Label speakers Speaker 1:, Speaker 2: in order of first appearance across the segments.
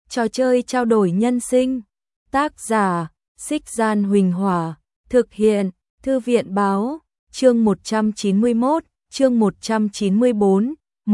Speaker 1: Trò chơi trao đổi nhân sinh. Tác giả, Xích Gian Huỳnh Hỏa. Thực hiện, Thư viện Báo. Chương 191, chương 194,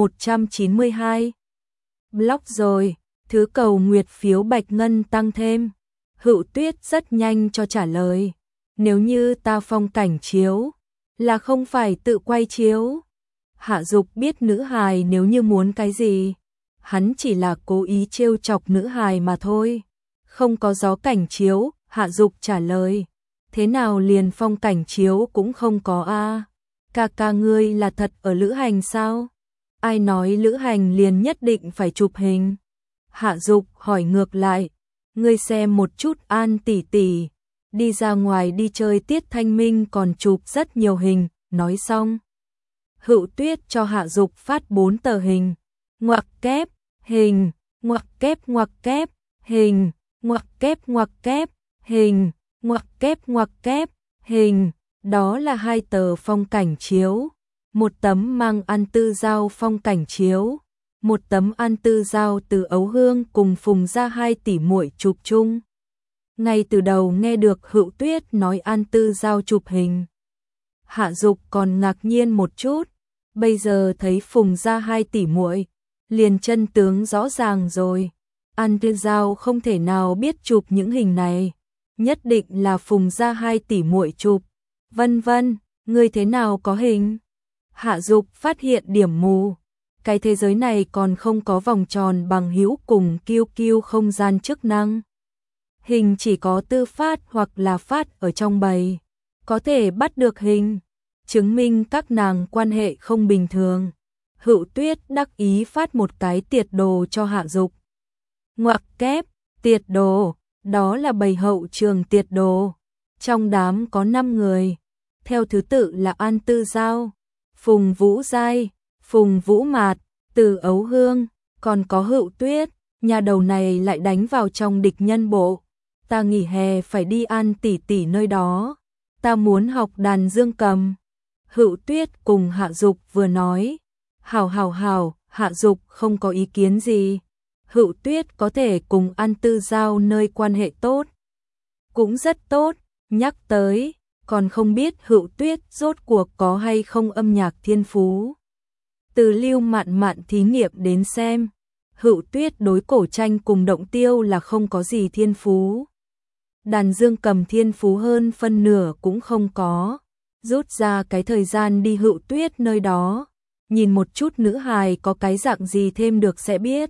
Speaker 1: 192. Block rồi, thứ cầu nguyệt phiếu bạch ngân tăng thêm. Hữu Tuyết rất nhanh cho trả lời. Nếu như ta phong cảnh chiếu, là không phải tự quay chiếu. Hạ Dục biết nữ hài nếu như muốn cái gì. Hắn chỉ là cố ý trêu chọc nữ hài mà thôi. Không có gió cảnh chiếu, Hạ Dục trả lời. Thế nào liền phong cảnh chiếu cũng không có a? Ca ca ngươi là thật ở lữ hành sao? Ai nói lữ hành liền nhất định phải chụp hình? Hạ Dục hỏi ngược lại. Ngươi xem một chút An tỷ tỷ, đi ra ngoài đi chơi tiết thanh minh còn chụp rất nhiều hình, nói xong. Hữu Tuyết cho Hạ Dục phát 4 tờ hình. Ngoặc kép, hình, ngoặc kép, hình, ngoặc kép, hình, ngoặc kép, hình. Đó là 2 tờ phong cảnh chiếu. Một tấm mang An Tư Giao phong cảnh chiếu. Một tấm An Tư Giao từ Ấu Hương cùng Phùng Gia 2 tỷ muội chụp chung. Ngay từ đầu nghe được Hữu Tuyết nói An Tư Giao chụp hình, Hạ Dục còn ngạc nhiên một chút, bây giờ thấy Phùng Gia 2 tỷ muội, liền chân tướng rõ ràng rồi. An Tư Giao không thể nào biết chụp những hình này, nhất định là Phùng Gia 2 tỷ muội chụp. Vân vân, ngươi thế nào có hình? Hạ Dục phát hiện điểm mù. Cái thế giới này còn không có vòng tròn bằng hữu cùng QQ không gian chức năng. Hình chỉ có tư phát hoặc là phát ở trong bầy. Có thể bắt được hình, chứng minh các nàng quan hệ không bình thường. Hữu Tuyết đắc ý phát một cái tiệt đồ cho Hạ Dục. Ngoặc kép, tiệt đồ, đó là bầy hậu trường tiệt đồ. Trong đám có 5 người, theo thứ tự là An Tư Giao, Phùng Vũ Giai, Phùng Vũ Mạt, Từ Ấu Hương, còn có Hữu Tuyết. Nhà đầu này lại đánh vào trong địch nhân bộ. Ta nghỉ hè phải đi An tỷ tỷ nơi đó. Ta muốn học đàn dương cầm. Hữu Tuyết cùng Hạ Dục vừa nói. Hảo, Hạ Dục không có ý kiến gì. Hữu Tuyết có thể cùng An Tư Giao nơi quan hệ tốt, cũng rất tốt. Nhắc tới, còn không biết Hữu Tuyết rốt cuộc có hay không âm nhạc thiên phú. Từ Lưu Mạn Mạn thí nghiệm đến xem, Hữu Tuyết đối cổ tranh cùng động tiêu là không có gì thiên phú. Đàn dương cầm thiên phú hơn phân nửa cũng không có. Rút ra cái thời gian đi Hữu Tuyết nơi đó, nhìn một chút nữ hài có cái dạng gì thêm được sẽ biết.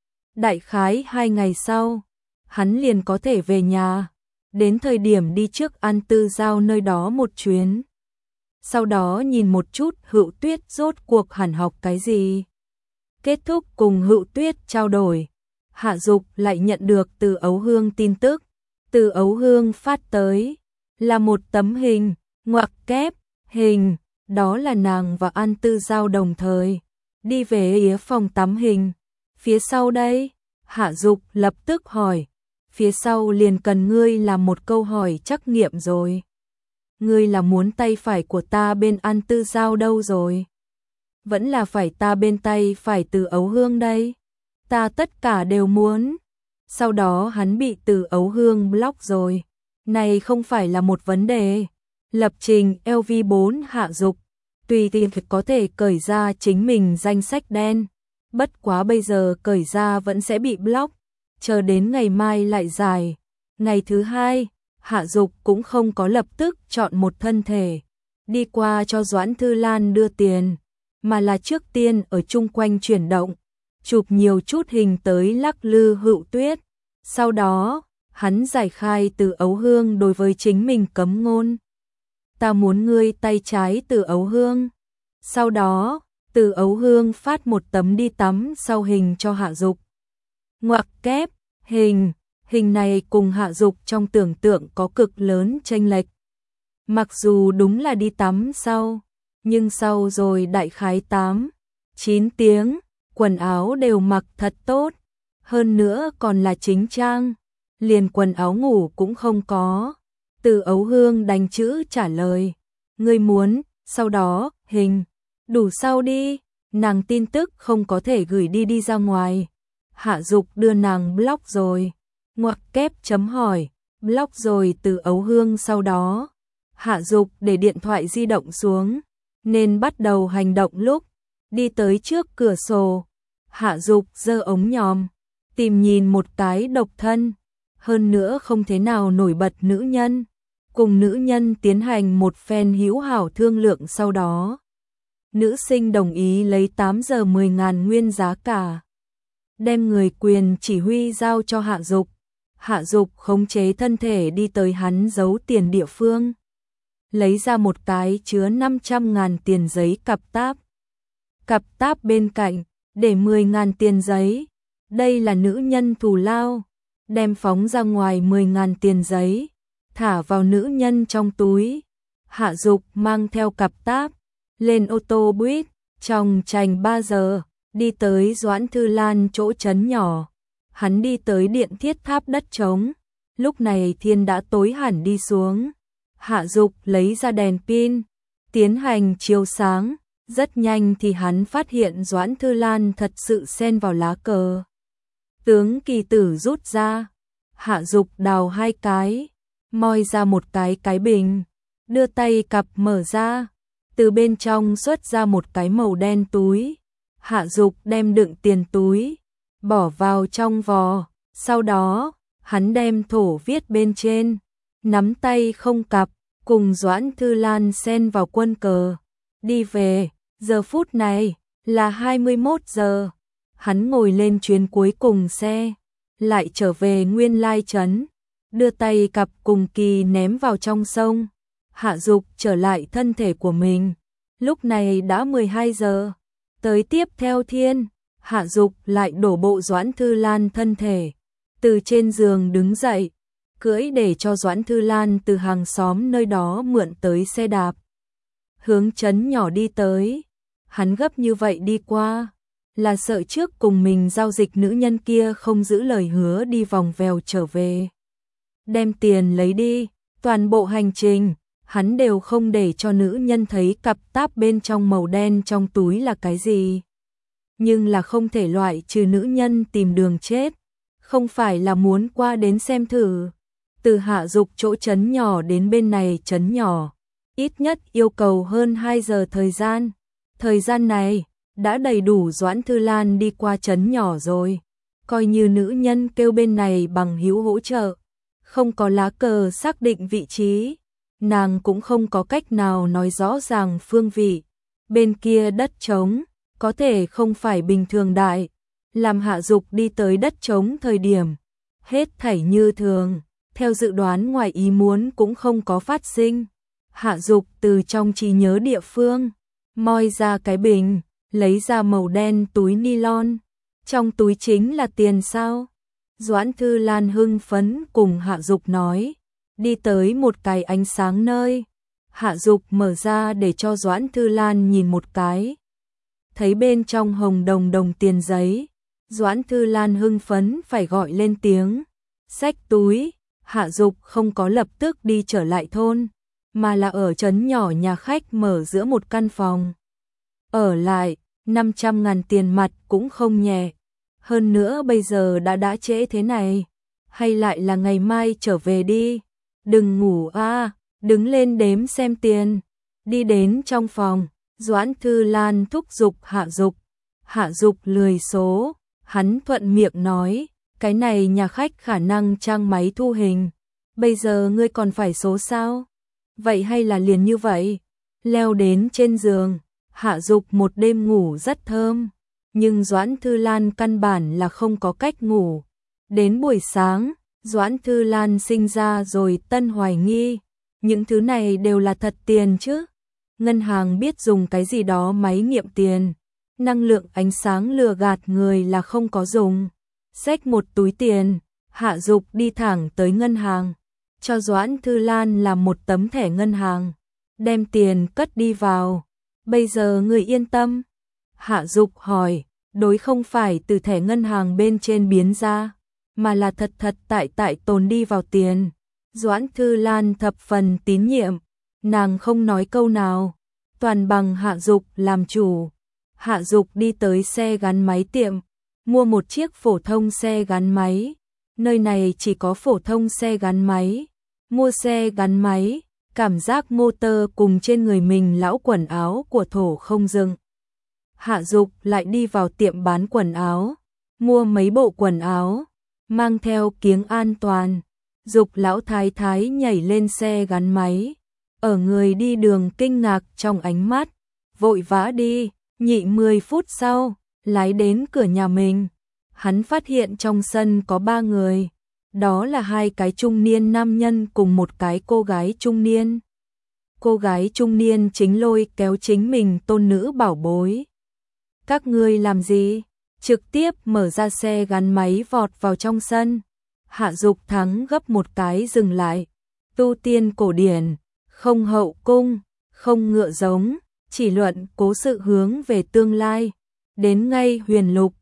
Speaker 1: Đại khái 2 ngày sau, hắn liền có thể về nhà, đến thời điểm đi trước An Tư Giao nơi đó một chuyến. Sau đó nhìn một chút Hữu Tuyết rốt cuộc hẳn học cái gì. Kết thúc cùng Hữu Tuyết trao đổi, Hạ Dục lại nhận được từ Ấu Hương tin tức. Từ Ấu Hương phát tới là một tấm hình, ngoặc kép, hình, đó là nàng và An Tư Giao đồng thời đi về phía phòng tắm hình. Phía sau đây, Hạ Dục lập tức hỏi, phía sau liền cần ngươi làm một câu hỏi trắc nghiệm rồi. Ngươi là muốn tay phải của ta bên An Tư Giao đâu rồi? Vẫn là phải ta bên tay phải Từ Ấu Hương đây? Ta tất cả đều muốn. Sau đó hắn bị Từ Ấu Hương block rồi. Này không phải là một vấn đề. Lập trình LV4 Hạ Dục, tùy tiện có thể cởi ra chính mình danh sách đen. Bất quá bây giờ cởi ra vẫn sẽ bị block. Chờ đến ngày mai lại giải. Ngày thứ 2, Hạ Dục cũng không có lập tức chọn một thân thể đi qua cho Doãn Thư Lan đưa tiền, mà là trước tiên ở chung quanh chuyển động, chụp nhiều chút hình tới lắc lư Hữu Tuyết. Sau đó, hắn giải khai Từ Ấu Hương đối với chính mình cấm ngôn. Ta muốn ngươi tay trái Từ Ấu Hương. Sau đó, Từ Ấu Hương phát một tấm đi tắm sau hình cho Hạ Dục. Ngoặc kép, hình, hình này cùng Hạ Dục trong tưởng tượng có cực lớn chênh lệch. Mặc dù đúng là đi tắm sau, nhưng sau rồi đại khái 8-9 tiếng, quần áo đều mặc thật tốt, hơn nữa còn là chính trang, liền quần áo ngủ cũng không có. Từ Ấu Hương đánh chữ trả lời, ngươi muốn, sau đó, hình, đủ sau đi, nàng tin tức không có thể gửi đi ra ngoài. Hạ Dục đưa nàng block rồi. Ngoặc kép chấm hỏi, block rồi từ Ấu Hương sau đó. Hạ Dục để điện thoại di động xuống, nên bắt đầu hành động lúc đi tới trước cửa sổ. Hạ Dục giơ ống nhòm, tìm nhìn một cái độc thân, hơn nữa không thế nào nổi bật nữ nhân. Cùng nữ nhân tiến hành một phen hữu hảo thương lượng sau đó. Nữ sinh đồng ý lấy 8 giờ 10.000 nguyên giá cả. Đem người quyền chỉ huy giao cho Hạ Dục. Hạ Dục khống chế thân thể đi tới hắn giấu tiền địa phương. Lấy ra một cái chứa 500.000 tiền giấy cặp táp. Cặp táp bên cạnh, để 10.000 tiền giấy. Đây là nữ nhân thù lao. Đem phóng ra ngoài 10.000 tiền giấy. Thả vào nữ nhân trong túi. Hạ Dục mang theo cặp táp. Lên ô tô buýt. Trong chành 3 giờ. Đi tới Doãn Thư Lan chỗ trấn nhỏ. Hắn đi tới điện thiết tháp đất trống. Lúc này thiên đã tối hẳn đi xuống. Hạ Dục lấy ra đèn pin, tiến hành chiếu sáng. Rất nhanh thì hắn phát hiện Doãn Thư Lan thật sự xen vào lá cờ. Tướng kỳ tử rút ra. Hạ Dục đào 2 cái, moi ra một cái bình, đưa tay cặp mở ra. Từ bên trong xuất ra một cái màu đen túi. Hạ Dục đem đựng tiền túi, bỏ vào trong vò. Sau đó, hắn đem thổ viết bên trên, nắm tay không cặp, cùng Doãn Thư Lan xen vào quân cờ. Đi về, giờ phút này, là 21 giờ. Hắn ngồi lên chuyến cuối cùng xe, lại trở về nguyên lai trấn, đưa tay cặp cùng kỳ ném vào trong sông. Hạ Dục trở lại thân thể của mình. Lúc này đã 12 giờ. Tới tiếp theo thiên, Hạ Dục lại đổ bộ Doãn Thư Lan thân thể. Từ trên giường đứng dậy, cưỡi để cho Doãn Thư Lan từ hàng xóm nơi đó mượn tới xe đạp. Hướng trấn nhỏ đi tới. Hắn gấp như vậy đi qua, là sợ trước cùng mình giao dịch nữ nhân kia không giữ lời hứa đi vòng vèo trở về. Đem tiền lấy đi, toàn bộ hành trình, hắn đều không để cho nữ nhân thấy cặp táp bên trong màu đen trong túi là cái gì. Nhưng là không thể loại trừ nữ nhân tìm đường chết, không phải là muốn qua đến xem thử. Từ Hạ Dục chỗ trấn nhỏ đến bên này trấn nhỏ, ít nhất yêu cầu hơn 2 giờ thời gian. Thời gian này, đã đầy đủ Doãn Thư Lan đi qua trấn nhỏ rồi. Coi như nữ nhân kêu bên này bằng hữu hỗ trợ. Không có lá cờ xác định vị trí, nàng cũng không có cách nào nói rõ ràng phương vị. Bên kia đất trống, có thể không phải bình thường đại. Làm Hạ Dục đi tới đất trống thời điểm, hết thảy như thường, theo dự đoán ngoài ý muốn cũng không có phát sinh. Hạ Dục từ trong trí nhớ địa phương, moi ra cái bình, lấy ra màu đen túi nylon. Trong túi chính là tiền sao? Doãn Thư Lan hưng phấn cùng Hạ Dục nói, đi tới một cái ánh sáng nơi. Hạ Dục mở ra để cho Doãn Thư Lan nhìn một cái. Thấy bên trong hồng đồng đồng tiền giấy. Doãn Thư Lan hưng phấn phải gọi lên tiếng. Xách túi, Hạ Dục không có lập tức đi trở lại thôn, mà là ở trấn nhỏ nhà khách mở giữa một căn phòng. Ở lại, 500.000 tiền mặt cũng không nhẹ. Hơn nữa bây giờ đã trễ thế này. Hay lại là ngày mai trở về đi. Đừng ngủ a, đứng lên đếm xem tiền. Đi đến trong phòng, Doãn Thư Lan thúc giục Hạ Dục. Hạ Dục lười số, hắn thuận miệng nói, cái này nhà khách khả năng trang máy thu hình. Bây giờ ngươi còn phải số sao? Vậy hay là liền như vậy? Leo đến trên giường, Hạ Dục một đêm ngủ rất thơm. Nhưng Doãn Thư Lan căn bản là không có cách ngủ. Đến buổi sáng, Doãn Thư Lan sinh ra rồi tân hoài nghi. Những thứ này đều là thật tiền chứ? Ngân hàng biết dùng cái gì đó máy nghiệm tiền. Năng lượng ánh sáng lừa gạt người là không có dùng. Xách một túi tiền, Hạ Dục đi thẳng tới ngân hàng. Cho Doãn Thư Lan làm một tấm thẻ ngân hàng. Đem tiền cất đi vào. Bây giờ người yên tâm. Hạ Dục hỏi, đối không phải từ thẻ ngân hàng bên trên biến ra, mà là thật tại tồn đi vào tiền. Doãn Thư Lan thập phần tín nhiệm, nàng không nói câu nào, toàn bằng Hạ Dục làm chủ. Hạ Dục đi tới xe gắn máy tiệm, mua một chiếc phổ thông xe gắn máy. Nơi này chỉ có phổ thông xe gắn máy. Mua xe gắn máy, cảm giác motor cùng trên người mình lão quần áo của Thổ không dừng. Hạ Dục lại đi vào tiệm bán quần áo, mua mấy bộ quần áo, mang theo kiếng an toàn. Dục lão thái thái nhảy lên xe gắn máy, ở người đi đường kinh ngạc trong ánh mắt, vội vã đi, nhị 10 phút sau, lái đến cửa nhà mình. Hắn phát hiện trong sân có 3 người, đó là 2 cái trung niên nam nhân cùng một cái cô gái trung niên. Cô gái trung niên chính lôi kéo chính mình tôn nữ bảo bối. Các ngươi làm gì? Trực tiếp mở ra xe gắn máy vọt vào trong sân. Hạ Dục Thắng gấp một cái dừng lại. Tu tiên cổ điển, không hậu cung, không ngựa giống, chỉ luận cố sự hướng về tương lai. Đến ngay huyền lục,